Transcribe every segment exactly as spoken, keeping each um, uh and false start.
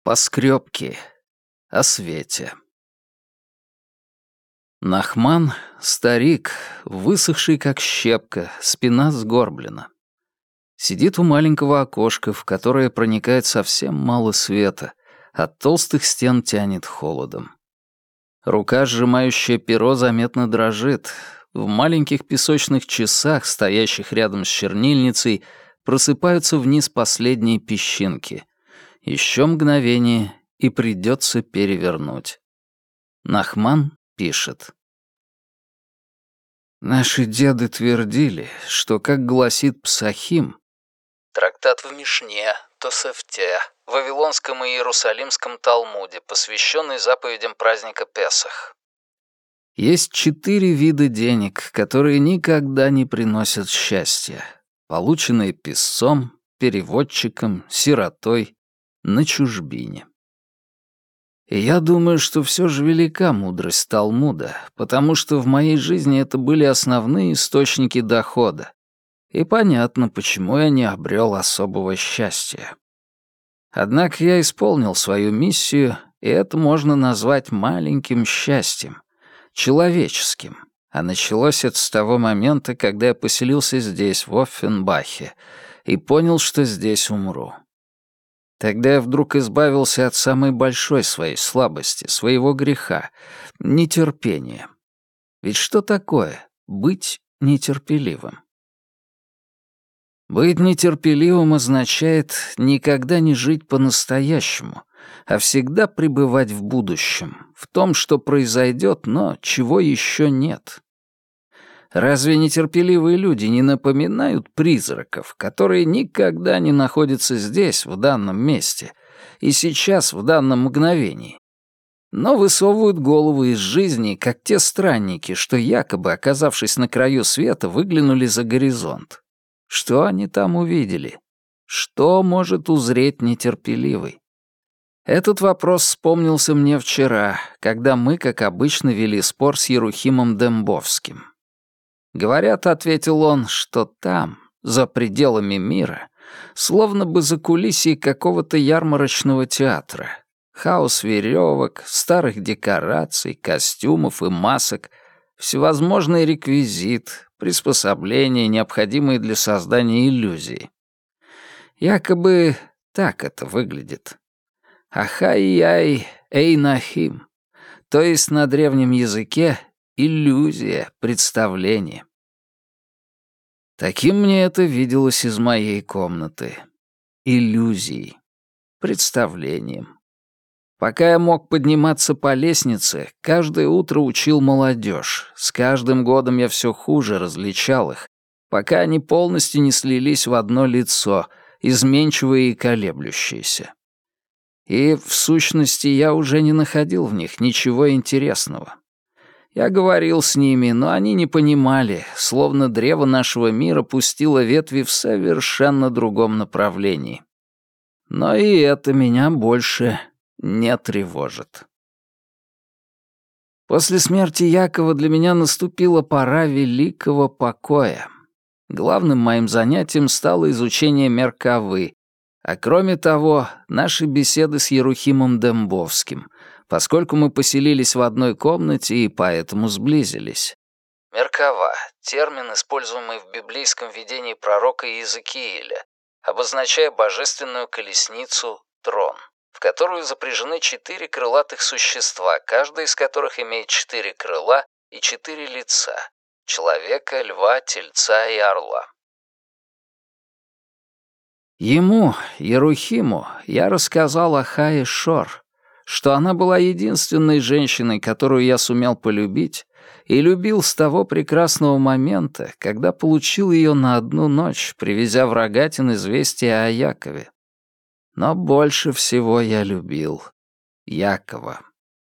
Поскрёбки. О свете. Нахман — старик, высохший как щепка, спина сгорблена. Сидит у маленького окошка, в которое проникает совсем мало света, от толстых стен тянет холодом. Рука, сжимающая перо, заметно дрожит. В маленьких песочных часах, стоящих рядом с чернильницей, просыпаются вниз последние песчинки. Еще мгновение, и придется перевернуть. Нахман пишет. Наши деды твердили, что, как гласит Псахим, трактат в Мишне, Тосефте, в Вавилонском и Иерусалимском Талмуде, посвященный заповедям праздника Песах, есть четыре вида денег, которые никогда не приносят счастья, полученные писцом, переводчиком, сиротой, на чужбине. И я думаю, что все же велика мудрость Талмуда, потому что в моей жизни это были основные источники дохода. И понятно, почему я не обрел особого счастья. Однако я исполнил свою миссию, и это можно назвать маленьким счастьем, человеческим. А началось это с того момента, когда я поселился здесь, в Оффенбахе, и понял, что здесь умру. Тогда я вдруг избавился от самой большой своей слабости, своего греха — нетерпения. Ведь что такое быть нетерпеливым? Быть нетерпеливым означает никогда не жить по-настоящему, а всегда пребывать в будущем, в том, что произойдет, но чего еще нет. Разве нетерпеливые люди не напоминают призраков, которые никогда не находятся здесь, в данном месте, и сейчас, в данном мгновении, но высовывают головы из жизни, как те странники, что якобы, оказавшись на краю света, выглянули за горизонт? Что они там увидели? Что может узреть нетерпеливый? Этот вопрос вспомнился мне вчера, когда мы, как обычно, вели спор с Ерухимом Дембовским. Говорят, ответил он, что там, за пределами мира, словно бы за кулисьей какого-то ярмарочного театра. Хаос веревок, старых декораций, костюмов и масок, всевозможный реквизит, приспособления, необходимые для создания иллюзий. Якобы так это выглядит. Ахай-яй эйнахим, то есть на древнем языке иллюзия, представление. Таким мне это виделось из моей комнаты. Иллюзией, представлением. Пока я мог подниматься по лестнице, каждое утро учил молодежь. С каждым годом я все хуже различал их, пока они полностью не слились в одно лицо, изменчивые и колеблющиеся. И, в сущности, я уже не находил в них ничего интересного. Я говорил с ними, но они не понимали, словно древо нашего мира пустило ветви в совершенно другом направлении. Но и это меня больше не тревожит. После смерти Якова для меня наступила пора великого покоя. Главным моим занятием стало изучение Меркавы, а кроме того, наши беседы с Ерухимом Дембовским, поскольку мы поселились в одной комнате и поэтому сблизились. Меркава — термин, используемый в библейском видении пророка Иезекииля, обозначая божественную колесницу «трон», в которую запряжены четыре крылатых существа, каждое из которых имеет четыре крыла и четыре лица — человека, льва, тельца и орла. Ему, Ерухиму, я рассказал о Хае Шор, что она была единственной женщиной, которую я сумел полюбить, и любил с того прекрасного момента, когда получил ее на одну ночь, привезя в Рогатин известие о Якове. Но больше всего я любил Якова.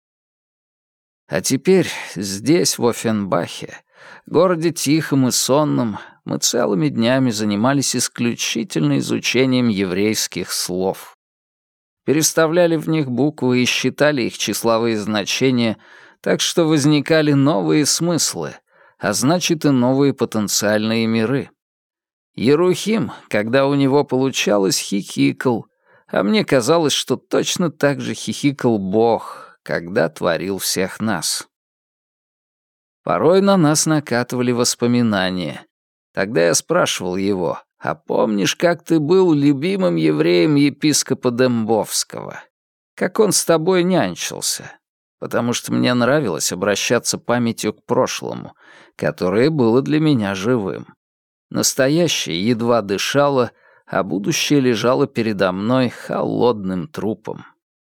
А теперь здесь, в Оффенбахе, городе тихом и сонном, мы целыми днями занимались исключительно изучением еврейских слов. Переставляли в них буквы и считали их числовые значения, так что возникали новые смыслы, а значит и новые потенциальные миры. Ерухим, когда у него получалось, хихикал, а мне казалось, что точно так же хихикал Бог, когда творил всех нас. Порой на нас накатывали воспоминания. Тогда я спрашивал его: «А помнишь, как ты был любимым евреем епископа Дембовского? Как он с тобой нянчился?» Потому что мне нравилось обращаться памятью к прошлому, которое было для меня живым. Настоящее едва дышало, а будущее лежало передо мной холодным трупом.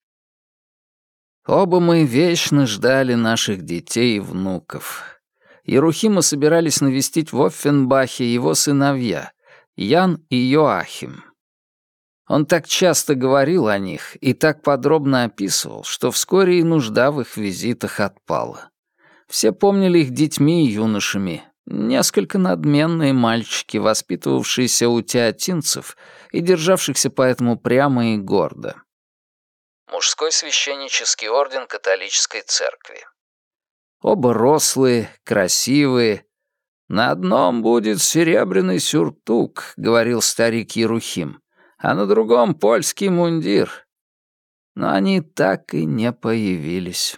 Оба мы вечно ждали наших детей и внуков. Ерухима собирались навестить в Оффенбахе его сыновья, Ян и Йоахим. Он так часто говорил о них и так подробно описывал, что вскоре и нужда в их визитах отпала. Все помнили их детьми и юношами, несколько надменные мальчики, воспитывавшиеся у теотинцев и державшихся поэтому прямо и гордо. Мужской священнический орден католической церкви. Оба рослые, красивые. «На одном будет серебряный сюртук», — говорил старик Ерухим, «а на другом польский мундир». Но они так и не появились.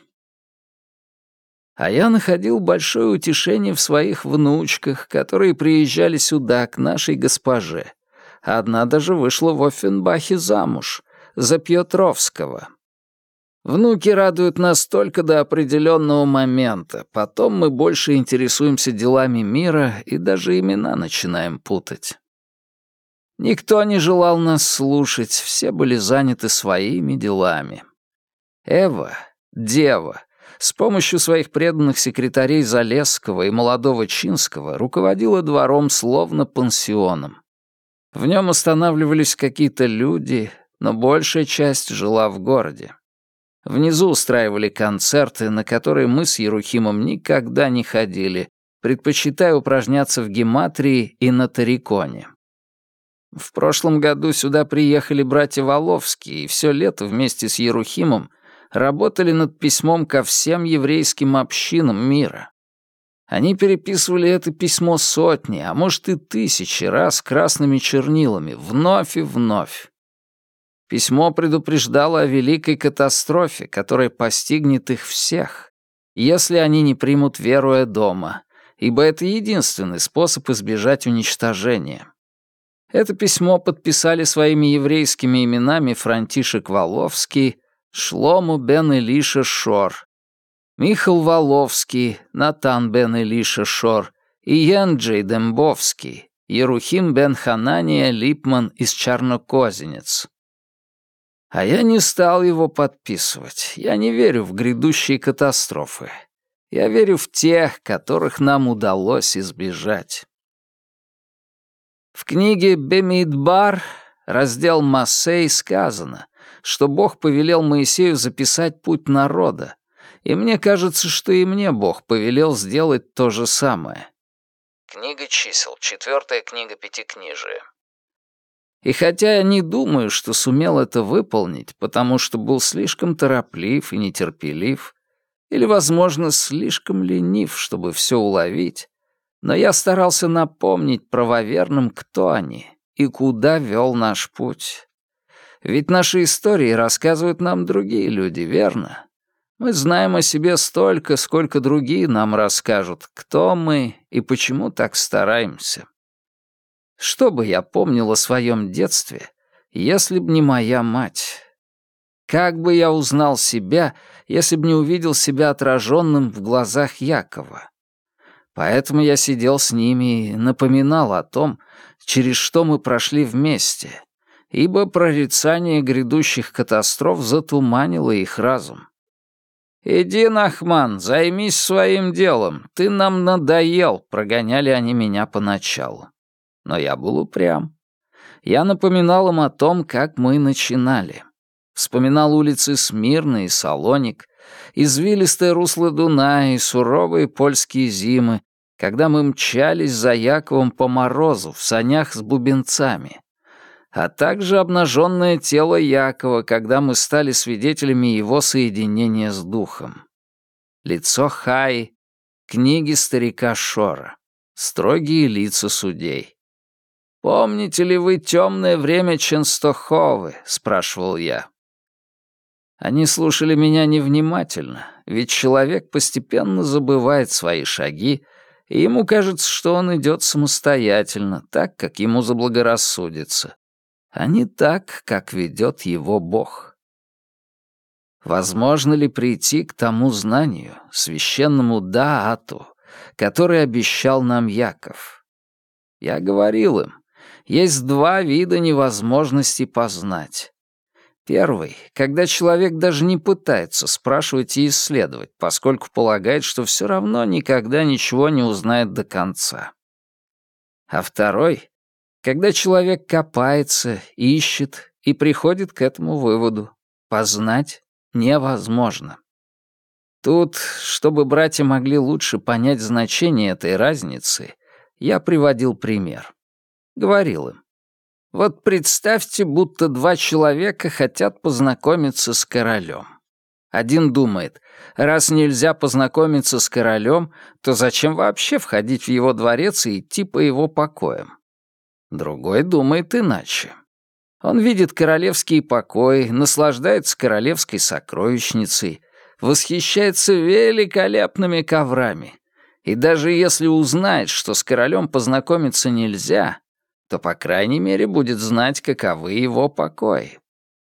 А я находил большое утешение в своих внучках, которые приезжали сюда, к нашей госпоже. Одна даже вышла в Оффенбахе замуж, за Пьетровского. Внуки радуют нас только до определенного момента, потом мы больше интересуемся делами мира и даже имена начинаем путать. Никто не желал нас слушать, все были заняты своими делами. Эва, дева, с помощью своих преданных секретарей Залесского и молодого Чинского руководила двором словно пансионом. В нем останавливались какие-то люди, но большая часть жила в городе. Внизу устраивали концерты, на которые мы с Ерухимом никогда не ходили, предпочитая упражняться в гематрии и на тариконе. В прошлом году сюда приехали братья Воловские и все лето вместе с Ерухимом работали над письмом ко всем еврейским общинам мира. Они переписывали это письмо сотни, а может и тысячи раз красными чернилами, вновь и вновь. Письмо предупреждало о великой катастрофе, которая постигнет их всех, если они не примут веру Эдома, ибо это единственный способ избежать уничтожения. Это письмо подписали своими еврейскими именами Франтишек Воловский, Шлому бен Элиша Шор, Михал Воловский, Натан бен Элиша Шор и Янджей Дембовский, Ерухим бен Ханания Липман из Чарнокозенец. А я не стал его подписывать. Я не верю в грядущие катастрофы. Я верю в тех, которых нам удалось избежать. В книге Бемидбар, раздел Массей, сказано, что Бог повелел Моисею записать путь народа, и мне кажется, что и мне Бог повелел сделать то же самое. Книга чисел, четвертая книга Пятикнижия. И хотя я не думаю, что сумел это выполнить, потому что был слишком тороплив и нетерпелив, или, возможно, слишком ленив, чтобы все уловить, но я старался напомнить правоверным, кто они и куда вел наш путь. Ведь наши истории рассказывают нам другие люди, верно? Мы знаем о себе столько, сколько другие нам расскажут, кто мы и почему так стараемся. Что бы я помнил о своем детстве, если б не моя мать? Как бы я узнал себя, если б не увидел себя отраженным в глазах Якова? Поэтому я сидел с ними и напоминал о том, через что мы прошли вместе, ибо прорицание грядущих катастроф затуманило их разум. «Иди, Нахман, займись своим делом, ты нам надоел», — прогоняли они меня поначалу. Но я был упрям. Я напоминал им о том, как мы начинали. Вспоминал улицы Смирны и Салоник, извилистое русло Дуная и суровые польские зимы, когда мы мчались за Яковом по морозу в санях с бубенцами, а также обнаженное тело Якова, когда мы стали свидетелями его соединения с духом. Лицо Хаи, книги старика Шора, строгие лица судей. «Помните ли вы темное время Ченстоховы?» — спрашивал я. Они слушали меня невнимательно, ведь человек постепенно забывает свои шаги, и ему кажется, что он идет самостоятельно, так, как ему заблагорассудится, а не так, как ведет его Бог. Возможно ли прийти к тому знанию, священному даату, который обещал нам Яков? Я говорил им, есть два вида невозможности познать. Первый, когда человек даже не пытается спрашивать и исследовать, поскольку полагает, что все равно никогда ничего не узнает до конца. А второй, когда человек копается, ищет и приходит к этому выводу. Познать невозможно. Тут, чтобы братья могли лучше понять значение этой разницы, я приводил пример. Говорил им, вот представьте, будто два человека хотят познакомиться с королем. Один думает, раз нельзя познакомиться с королем, то зачем вообще входить в его дворец и идти по его покоям? Другой думает иначе. Он видит королевские покои, наслаждается королевской сокровищницей, восхищается великолепными коврами. И даже если узнает, что с королем познакомиться нельзя, то, по крайней мере, будет знать, каковы его покои.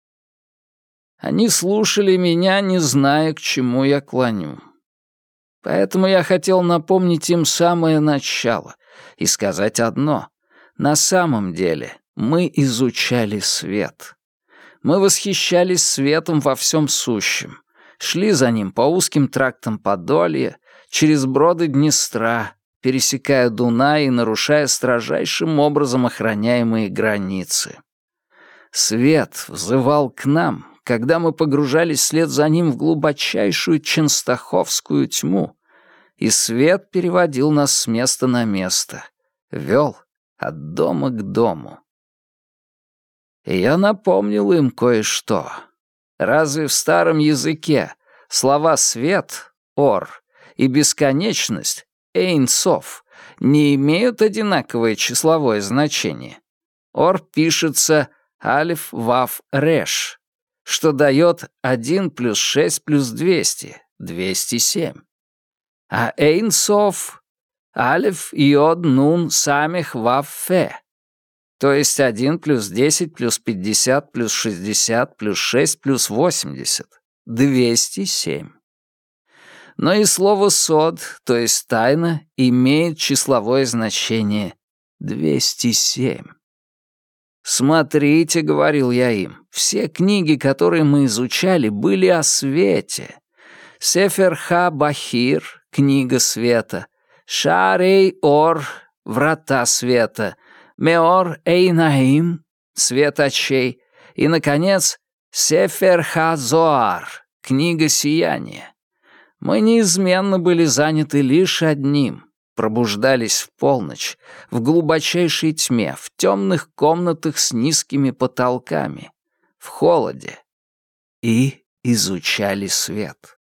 Они слушали меня, не зная, к чему я клоню. Поэтому я хотел напомнить им самое начало и сказать одно. На самом деле мы изучали свет. Мы восхищались светом во всем сущем, шли за ним по узким трактам Подолья, через броды Днестра, пересекая Дунай и нарушая строжайшим образом охраняемые границы. Свет взывал к нам, когда мы погружались вслед за ним в глубочайшую ченстоховскую тьму, и свет переводил нас с места на место, вел от дома к дому. И я напомнил им кое-что. Разве в старом языке слова «свет» — «ор» и «бесконечность» Эйн-Соф не имеют одинаковое числовое значение? Ор пишется алиф, вав, реш, что дает один плюс шесть плюс двести, двести семь. А Эйн-Соф алиф, йод, нун, самих, вав, фе, то есть один плюс десять плюс пятьдесят плюс шестьдесят плюс шесть плюс восемьдесят, двести семь. Но и слово «сод», то есть «тайна», имеет числовое значение двести семь. «Смотрите», — говорил я им, — «все книги, которые мы изучали, были о свете. Сефер Ха-Бахир — книга света, Шарей-Ор — врата света, Меор-Эйнаим — свет очей, и, наконец, Сефер Ха-Зоар — книга сияния. Мы неизменно были заняты лишь одним, пробуждались в полночь, в глубочайшей тьме, в темных комнатах с низкими потолками, в холоде, и изучали свет.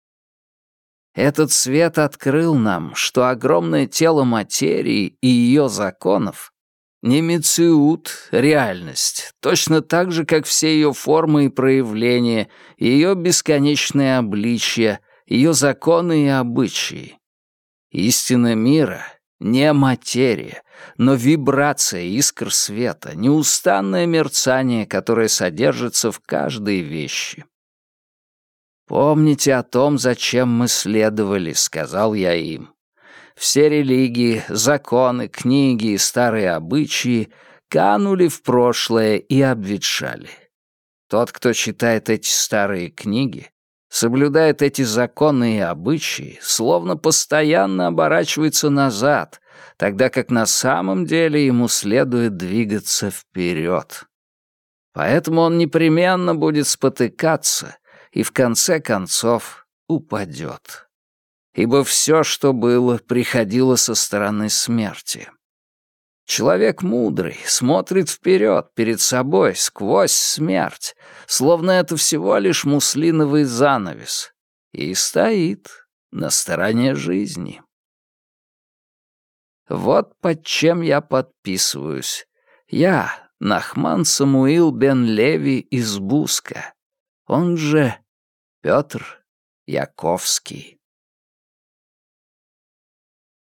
Этот свет открыл нам, что огромное тело материи и ее законов не мециут, реальность, точно так же, как все ее формы и проявления, ее бесконечные обличья, ее законы и обычаи. Истина мира — не материя, но вибрация искр света, неустанное мерцание, которое содержится в каждой вещи. «Помните о том, зачем мы следовали», — сказал я им. Все религии, законы, книги и старые обычаи канули в прошлое и обветшали. Тот, кто читает эти старые книги, соблюдает эти законы и обычаи, словно постоянно оборачивается назад, тогда как на самом деле ему следует двигаться вперед. Поэтому он непременно будет спотыкаться и в конце концов упадет. Ибо все, что было, приходило со стороны смерти. Человек мудрый смотрит вперед, перед собой, сквозь смерть, словно это всего лишь муслиновый занавес, и стоит на стороне жизни. Вот под чем я подписываюсь. Я Нахман Самуил бен Леви из Буска, он же Петр Яковский.